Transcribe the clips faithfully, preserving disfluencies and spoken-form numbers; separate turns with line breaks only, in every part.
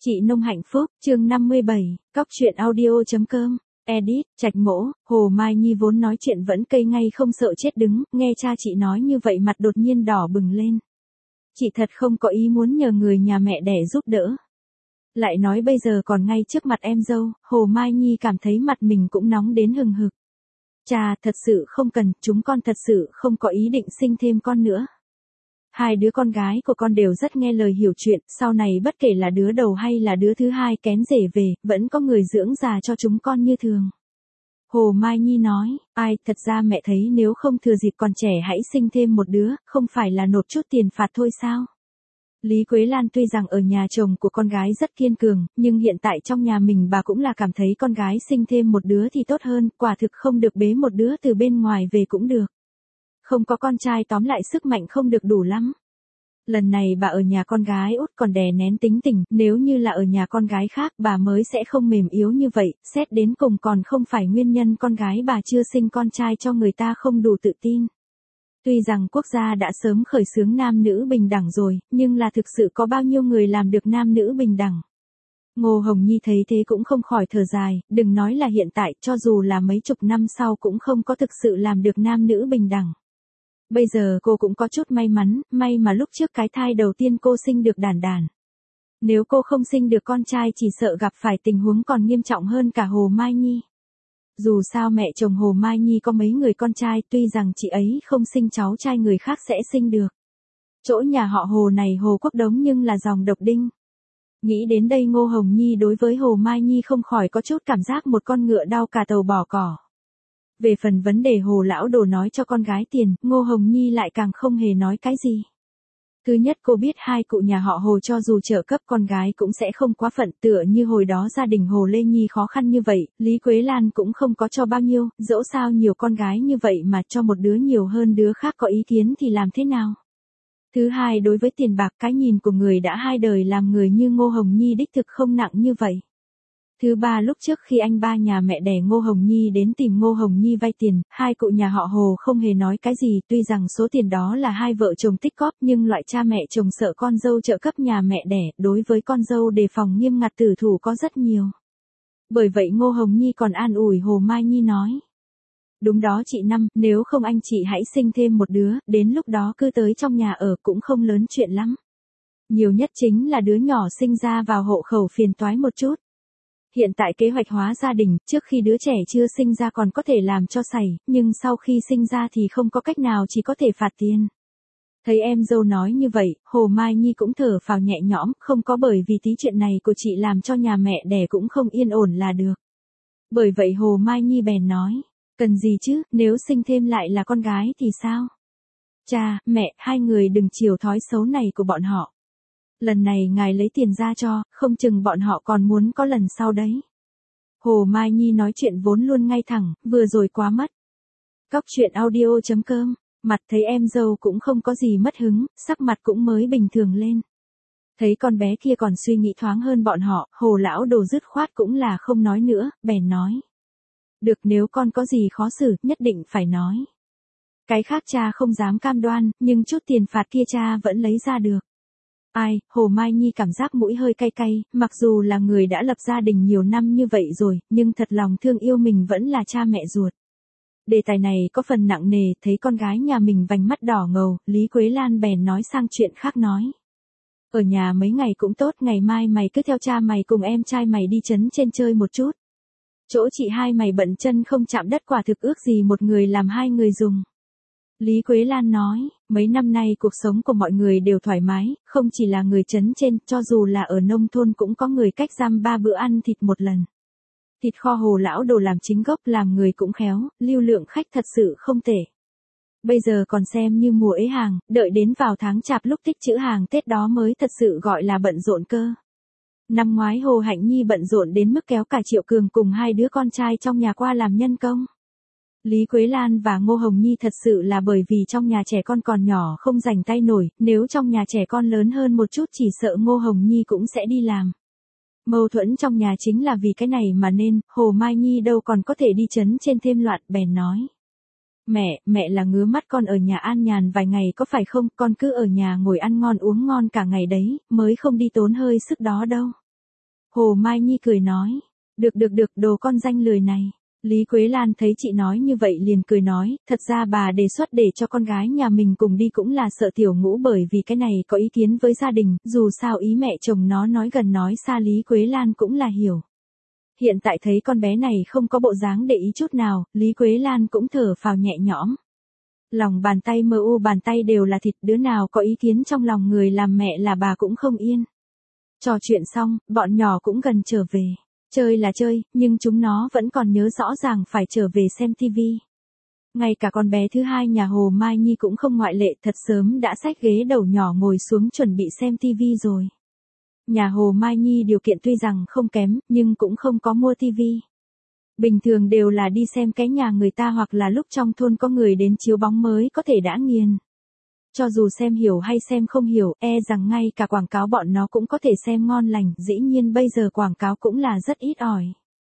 Chị Nông hạnh phúc, chương năm mươi bảy, cóc truyện audio.com, edit, Trạch Mỗ, Hồ Mai Nhi vốn nói chuyện vẫn cây ngay không sợ chết đứng, nghe cha chị nói như vậy mặt đột nhiên đỏ bừng lên. Chị thật không có ý muốn nhờ người nhà mẹ đẻ giúp đỡ. Lại nói bây giờ còn ngay trước mặt em dâu, Hồ Mai Nhi cảm thấy mặt mình cũng nóng đến hừng hực. Cha, thật sự không cần, chúng con thật sự không có ý định sinh thêm con nữa. Hai đứa con gái của con đều rất nghe lời hiểu chuyện, sau này bất kể là đứa đầu hay là đứa thứ hai kén rể về, vẫn có người dưỡng già cho chúng con như thường. Hồ Mai Nhi nói, ai, thật ra mẹ thấy nếu không thừa dịp còn trẻ hãy sinh thêm một đứa, không phải là nộp chút tiền phạt thôi sao? Lý Quế Lan tuy rằng ở nhà chồng của con gái rất kiên cường, nhưng hiện tại trong nhà mình bà cũng là cảm thấy con gái sinh thêm một đứa thì tốt hơn, quả thực không được bế một đứa từ bên ngoài về cũng được. Không có con trai tóm lại sức mạnh không được đủ lắm. Lần này bà ở nhà con gái út còn đè nén tính tình, nếu như là ở nhà con gái khác bà mới sẽ không mềm yếu như vậy, xét đến cùng còn không phải nguyên nhân con gái bà chưa sinh con trai cho người ta không đủ tự tin. Tuy rằng quốc gia đã sớm khởi xướng nam nữ bình đẳng rồi, nhưng là thực sự có bao nhiêu người làm được nam nữ bình đẳng. Ngô Hồng Nhi thấy thế cũng không khỏi thở dài, đừng nói là hiện tại, cho dù là mấy chục năm sau cũng không có thực sự làm được nam nữ bình đẳng. Bây giờ cô cũng có chút may mắn, may mà lúc trước cái thai đầu tiên cô sinh được đàn đàn. Nếu cô không sinh được con trai chỉ sợ gặp phải tình huống còn nghiêm trọng hơn cả Hồ Mai Nhi. Dù sao mẹ chồng Hồ Mai Nhi có mấy người con trai, tuy rằng chị ấy không sinh cháu trai người khác sẽ sinh được. Chỗ nhà họ Hồ này Hồ Quốc Đống nhưng là dòng độc đinh. Nghĩ đến đây Ngô Hồng Nhi đối với Hồ Mai Nhi không khỏi có chút cảm giác một con ngựa đau cả tàu bỏ cỏ. Về phần vấn đề Hồ lão đồ nói cho con gái tiền, Ngô Hồng Nhi lại càng không hề nói cái gì. Thứ nhất cô biết hai cụ nhà họ Hồ cho dù trợ cấp con gái cũng sẽ không quá phận, tựa như hồi đó gia đình Hồ Lê Nhi khó khăn như vậy, Lý Quế Lan cũng không có cho bao nhiêu, dẫu sao nhiều con gái như vậy mà cho một đứa nhiều hơn đứa khác có ý kiến thì làm thế nào. Thứ hai đối với tiền bạc cái nhìn của người đã hai đời làm người như Ngô Hồng Nhi đích thực không nặng như vậy. Thứ ba lúc trước khi anh ba nhà mẹ đẻ Ngô Hồng Nhi đến tìm Ngô Hồng Nhi vay tiền, hai cụ nhà họ Hồ không hề nói cái gì, tuy rằng số tiền đó là hai vợ chồng tích cóp nhưng loại cha mẹ chồng sợ con dâu trợ cấp nhà mẹ đẻ, đối với con dâu đề phòng nghiêm ngặt tử thủ có rất nhiều. Bởi vậy Ngô Hồng Nhi còn an ủi Hồ Mai Nhi nói. Đúng đó chị Năm, nếu không anh chị hãy sinh thêm một đứa, đến lúc đó cứ tới trong nhà ở cũng không lớn chuyện lắm. Nhiều nhất chính là đứa nhỏ sinh ra vào hộ khẩu phiền toái một chút. Hiện tại kế hoạch hóa gia đình, trước khi đứa trẻ chưa sinh ra còn có thể làm cho sảy, nhưng sau khi sinh ra thì không có cách nào chỉ có thể phạt tiền. Thấy em dâu nói như vậy, Hồ Mai Nhi cũng thở phào nhẹ nhõm, không có bởi vì tí chuyện này của chị làm cho nhà mẹ đẻ cũng không yên ổn là được. Bởi vậy Hồ Mai Nhi bèn nói, cần gì chứ, nếu sinh thêm lại là con gái thì sao? Cha, mẹ, hai người đừng chiều thói xấu này của bọn họ. Lần này ngài lấy tiền ra cho, không chừng bọn họ còn muốn có lần sau đấy. Hồ Mai Nhi nói chuyện vốn luôn ngay thẳng, vừa rồi quá mất. Cóc truyện audio.com, mặt thấy em dâu cũng không có gì mất hứng, sắc mặt cũng mới bình thường lên. Thấy con bé kia còn suy nghĩ thoáng hơn bọn họ, Hồ lão đồ dứt khoát cũng là không nói nữa, bèn nói. Được, nếu con có gì khó xử, nhất định phải nói. Cái khác cha không dám cam đoan, nhưng chút tiền phạt kia cha vẫn lấy ra được. Ai, Hồ Mai Nhi cảm giác mũi hơi cay cay, mặc dù là người đã lập gia đình nhiều năm như vậy rồi, nhưng thật lòng thương yêu mình vẫn là cha mẹ ruột. Đề tài này có phần nặng nề, thấy con gái nhà mình vành mắt đỏ ngầu, Lý Quế Lan bèn nói sang chuyện khác nói. Ở nhà mấy ngày cũng tốt, ngày mai mày cứ theo cha mày cùng em trai mày đi trấn trên chơi một chút. Chỗ chị hai mày bận chân không chạm đất, quả thực ước gì một người làm hai người dùng. Lý Quế Lan nói, mấy năm nay cuộc sống của mọi người đều thoải mái, không chỉ là người trấn trên, cho dù là ở nông thôn cũng có người cách giam ba bữa ăn thịt một lần. Thịt kho Hồ lão đồ làm chính gốc, làm người cũng khéo, lưu lượng khách thật sự không tệ. Bây giờ còn xem như mùa ế hàng, đợi đến vào tháng chạp lúc tích trữ hàng Tết đó mới thật sự gọi là bận rộn cơ. Năm ngoái Hồ Hạnh Nhi bận rộn đến mức kéo cả Triệu Cường cùng hai đứa con trai trong nhà qua làm nhân công. Lý Quế Lan và Ngô Hồng Nhi thật sự là bởi vì trong nhà trẻ con còn nhỏ không rảnh tay nổi, nếu trong nhà trẻ con lớn hơn một chút chỉ sợ Ngô Hồng Nhi cũng sẽ đi làm. Mâu thuẫn trong nhà chính là vì cái này mà nên, Hồ Mai Nhi đâu còn có thể đi trấn trên thêm loạn, bèn nói. Mẹ, mẹ là ngứa mắt con ở nhà an nhàn vài ngày có phải không, con cứ ở nhà ngồi ăn ngon uống ngon cả ngày đấy, mới không đi tốn hơi sức đó đâu. Hồ Mai Nhi cười nói. Được được được, đồ con danh lười này. Lý Quế Lan thấy chị nói như vậy liền cười nói, thật ra bà đề xuất để cho con gái nhà mình cùng đi cũng là sợ Tiểu Ngũ bởi vì cái này có ý kiến với gia đình, dù sao ý mẹ chồng nó nói gần nói xa Lý Quế Lan cũng là hiểu. Hiện tại thấy con bé này không có bộ dáng để ý chút nào, Lý Quế Lan cũng thở phào nhẹ nhõm. Lòng bàn tay mơ u bàn tay đều là thịt, đứa nào có ý kiến trong lòng người làm mẹ là bà cũng không yên. Trò chuyện xong, bọn nhỏ cũng gần trở về. Chơi là chơi, nhưng chúng nó vẫn còn nhớ rõ ràng phải trở về xem tivi. Ngay cả con bé thứ hai nhà Hồ Mai Nhi cũng không ngoại lệ, thật sớm đã xách ghế đầu nhỏ ngồi xuống chuẩn bị xem tivi rồi. Nhà Hồ Mai Nhi điều kiện tuy rằng không kém, nhưng cũng không có mua tivi. Bình thường đều là đi xem cái nhà người ta hoặc là lúc trong thôn có người đến chiếu bóng mới có thể đã nghiền. Cho dù xem hiểu hay xem không hiểu, e rằng ngay cả quảng cáo bọn nó cũng có thể xem ngon lành, dĩ nhiên bây giờ quảng cáo cũng là rất ít ỏi.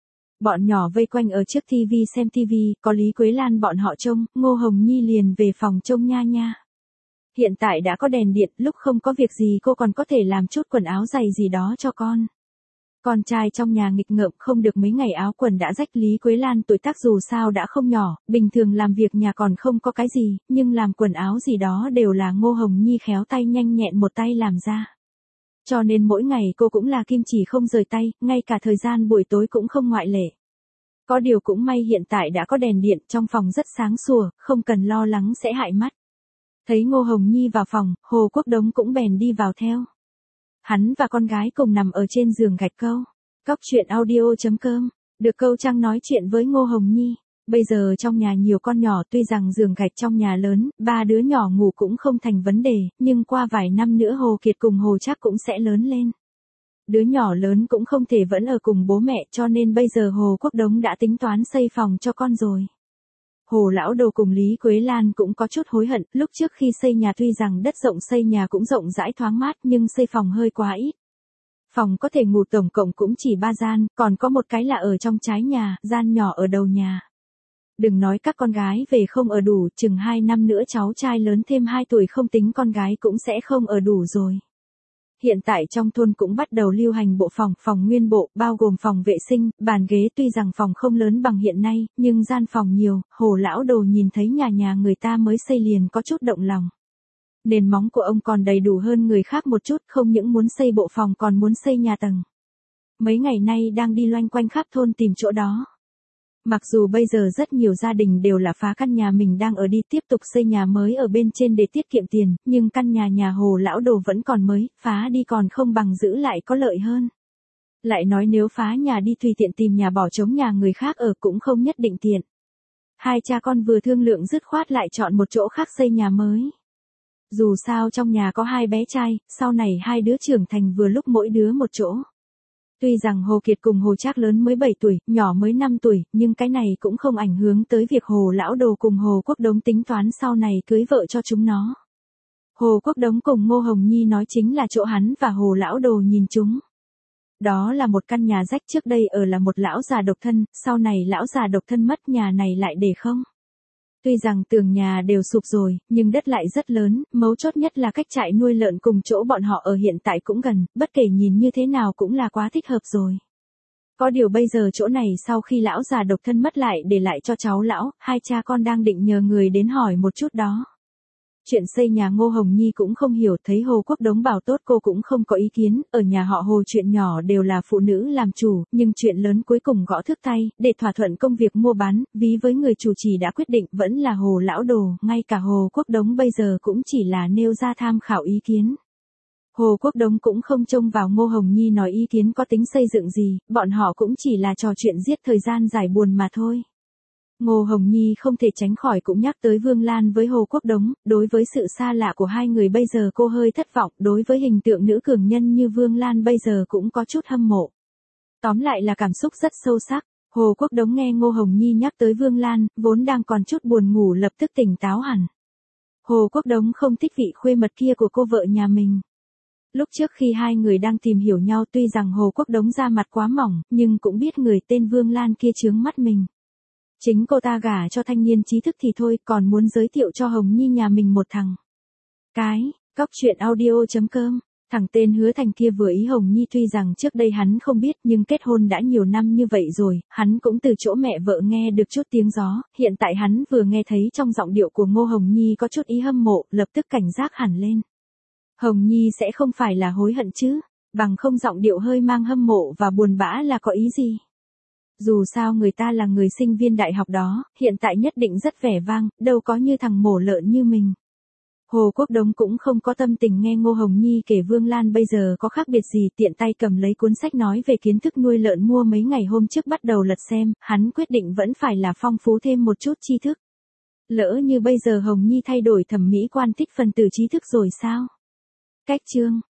Bọn nhỏ vây quanh ở trước tivi xem tivi, có Lý Quế Lan bọn họ trông, Ngô Hồng Nhi liền về phòng trông nha nha. Hiện tại đã có đèn điện, lúc không có việc gì cô còn có thể làm chút quần áo giày gì đó cho con. Con trai trong nhà nghịch ngợm không được mấy ngày áo quần đã rách. Lý Quế Lan tuổi tác dù sao đã không nhỏ, bình thường làm việc nhà còn không có cái gì, nhưng làm quần áo gì đó đều là Ngô Hồng Nhi khéo tay nhanh nhẹn một tay làm ra. Cho nên mỗi ngày cô cũng là kim chỉ không rời tay, ngay cả thời gian buổi tối cũng không ngoại lệ. Có điều cũng may hiện tại đã có đèn điện, trong phòng rất sáng sủa, không cần lo lắng sẽ hại mắt. Thấy Ngô Hồng Nhi vào phòng, Hồ Quốc Đống cũng bèn đi vào theo. Hắn và con gái cùng nằm ở trên giường gạch câu. Cóc truyện audio chấm com. Được Câu Trăng nói chuyện với Ngô Hồng Nhi. Bây giờ trong nhà nhiều con nhỏ, tuy rằng giường gạch trong nhà lớn, ba đứa nhỏ ngủ cũng không thành vấn đề, nhưng qua vài năm nữa Hồ Kiệt cùng Hồ Trác cũng sẽ lớn lên. Đứa nhỏ lớn cũng không thể vẫn ở cùng bố mẹ, cho nên bây giờ Hồ Quốc Đống đã tính toán xây phòng cho con rồi. Hồ Lão Đồ cùng Lý Quế Lan cũng có chút hối hận, lúc trước khi xây nhà tuy rằng đất rộng xây nhà cũng rộng rãi thoáng mát nhưng xây phòng hơi quá ít. Phòng có thể ngủ tổng cộng cũng chỉ ba gian, còn có một cái là ở trong trái nhà, gian nhỏ ở đầu nhà. Đừng nói các con gái về không ở đủ, chừng hai năm nữa cháu trai lớn thêm hai tuổi không tính con gái cũng sẽ không ở đủ rồi. Hiện tại trong thôn cũng bắt đầu lưu hành bộ phòng, phòng nguyên bộ, bao gồm phòng vệ sinh, bàn ghế, tuy rằng phòng không lớn bằng hiện nay, nhưng gian phòng nhiều. Hồ Lão Đồ nhìn thấy nhà nhà người ta mới xây liền có chút động lòng. Nền móng của ông còn đầy đủ hơn người khác một chút, không những muốn xây bộ phòng còn muốn xây nhà tầng. Mấy ngày nay đang đi loanh quanh khắp thôn tìm chỗ đó. Mặc dù bây giờ rất nhiều gia đình đều là phá căn nhà mình đang ở đi tiếp tục xây nhà mới ở bên trên để tiết kiệm tiền, nhưng căn nhà nhà Hồ Lão Đồ vẫn còn mới, phá đi còn không bằng giữ lại có lợi hơn. Lại nói nếu phá nhà đi tùy tiện tìm nhà bỏ trống nhà người khác ở cũng không nhất định tiện. Hai cha con vừa thương lượng dứt khoát lại chọn một chỗ khác xây nhà mới. Dù sao trong nhà có hai bé trai, sau này hai đứa trưởng thành vừa lúc mỗi đứa một chỗ. Tuy rằng Hồ Kiệt cùng Hồ Trác lớn mới bảy tuổi, nhỏ mới năm tuổi, nhưng cái này cũng không ảnh hưởng tới việc Hồ Lão Đồ cùng Hồ Quốc Đống tính toán sau này cưới vợ cho chúng nó. Hồ Quốc Đống cùng Ngô Hồng Nhi nói chính là chỗ hắn và Hồ Lão Đồ nhìn chúng. Đó là một căn nhà rách, trước đây ở là một lão già độc thân, sau này lão già độc thân mất, nhà này lại để không. Tuy rằng tường nhà đều sụp rồi, nhưng đất lại rất lớn, mấu chốt nhất là cách trại nuôi lợn cùng chỗ bọn họ ở hiện tại cũng gần, bất kể nhìn như thế nào cũng là quá thích hợp rồi. Có điều bây giờ chỗ này sau khi lão già độc thân mất lại để lại cho cháu lão, hai cha con đang định nhờ người đến hỏi một chút đó. Chuyện xây nhà Ngô Hồng Nhi cũng không hiểu, thấy Hồ Quốc Đống bảo tốt cô cũng không có ý kiến, ở nhà họ Hồ chuyện nhỏ đều là phụ nữ làm chủ, nhưng chuyện lớn cuối cùng gõ thước tay, để thỏa thuận công việc mua bán, ví với người chủ trì đã quyết định vẫn là Hồ Lão Đồ, ngay cả Hồ Quốc Đống bây giờ cũng chỉ là nêu ra tham khảo ý kiến. Hồ Quốc Đống cũng không trông vào Ngô Hồng Nhi nói ý kiến có tính xây dựng gì, bọn họ cũng chỉ là trò chuyện giết thời gian giải buồn mà thôi. Ngô Hồng Nhi không thể tránh khỏi cũng nhắc tới Vương Lan với Hồ Quốc Đống, đối với sự xa lạ của hai người bây giờ cô hơi thất vọng, đối với hình tượng nữ cường nhân như Vương Lan bây giờ cũng có chút hâm mộ. Tóm lại là cảm xúc rất sâu sắc. Hồ Quốc Đống nghe Ngô Hồng Nhi nhắc tới Vương Lan, vốn đang còn chút buồn ngủ lập tức tỉnh táo hẳn. Hồ Quốc Đống không thích vị khuê mật kia của cô vợ nhà mình. Lúc trước khi hai người đang tìm hiểu nhau, tuy rằng Hồ Quốc Đống da mặt quá mỏng, nhưng cũng biết người tên Vương Lan kia chướng mắt mình. Chính cô ta gả cho thanh niên trí thức thì thôi, còn muốn giới thiệu cho Hồng Nhi nhà mình một thằng cái. Cóc truyện audio chấm com Thằng tên Hứa Thành kia vừa ý Hồng Nhi tuy rằng trước đây hắn không biết nhưng kết hôn đã nhiều năm như vậy rồi, hắn cũng từ chỗ mẹ vợ nghe được chút tiếng gió, hiện tại hắn vừa nghe thấy trong giọng điệu của Ngô Hồng Nhi có chút ý hâm mộ, lập tức cảnh giác hẳn lên. Hồng Nhi sẽ không phải là hối hận chứ, bằng không giọng điệu hơi mang hâm mộ và buồn bã là có ý gì. Dù sao người ta là người sinh viên đại học đó, hiện tại nhất định rất vẻ vang, đâu có như thằng mổ lợn như mình. Hồ Quốc Đống cũng không có tâm tình nghe Ngô Hồng Nhi kể Vương Lan bây giờ có khác biệt gì, tiện tay cầm lấy cuốn sách nói về kiến thức nuôi lợn mua mấy ngày hôm trước bắt đầu lật xem, hắn quyết định vẫn phải là phong phú thêm một chút tri thức. Lỡ như bây giờ Hồng Nhi thay đổi thẩm mỹ quan thích phần tử trí thức rồi sao? Cách chương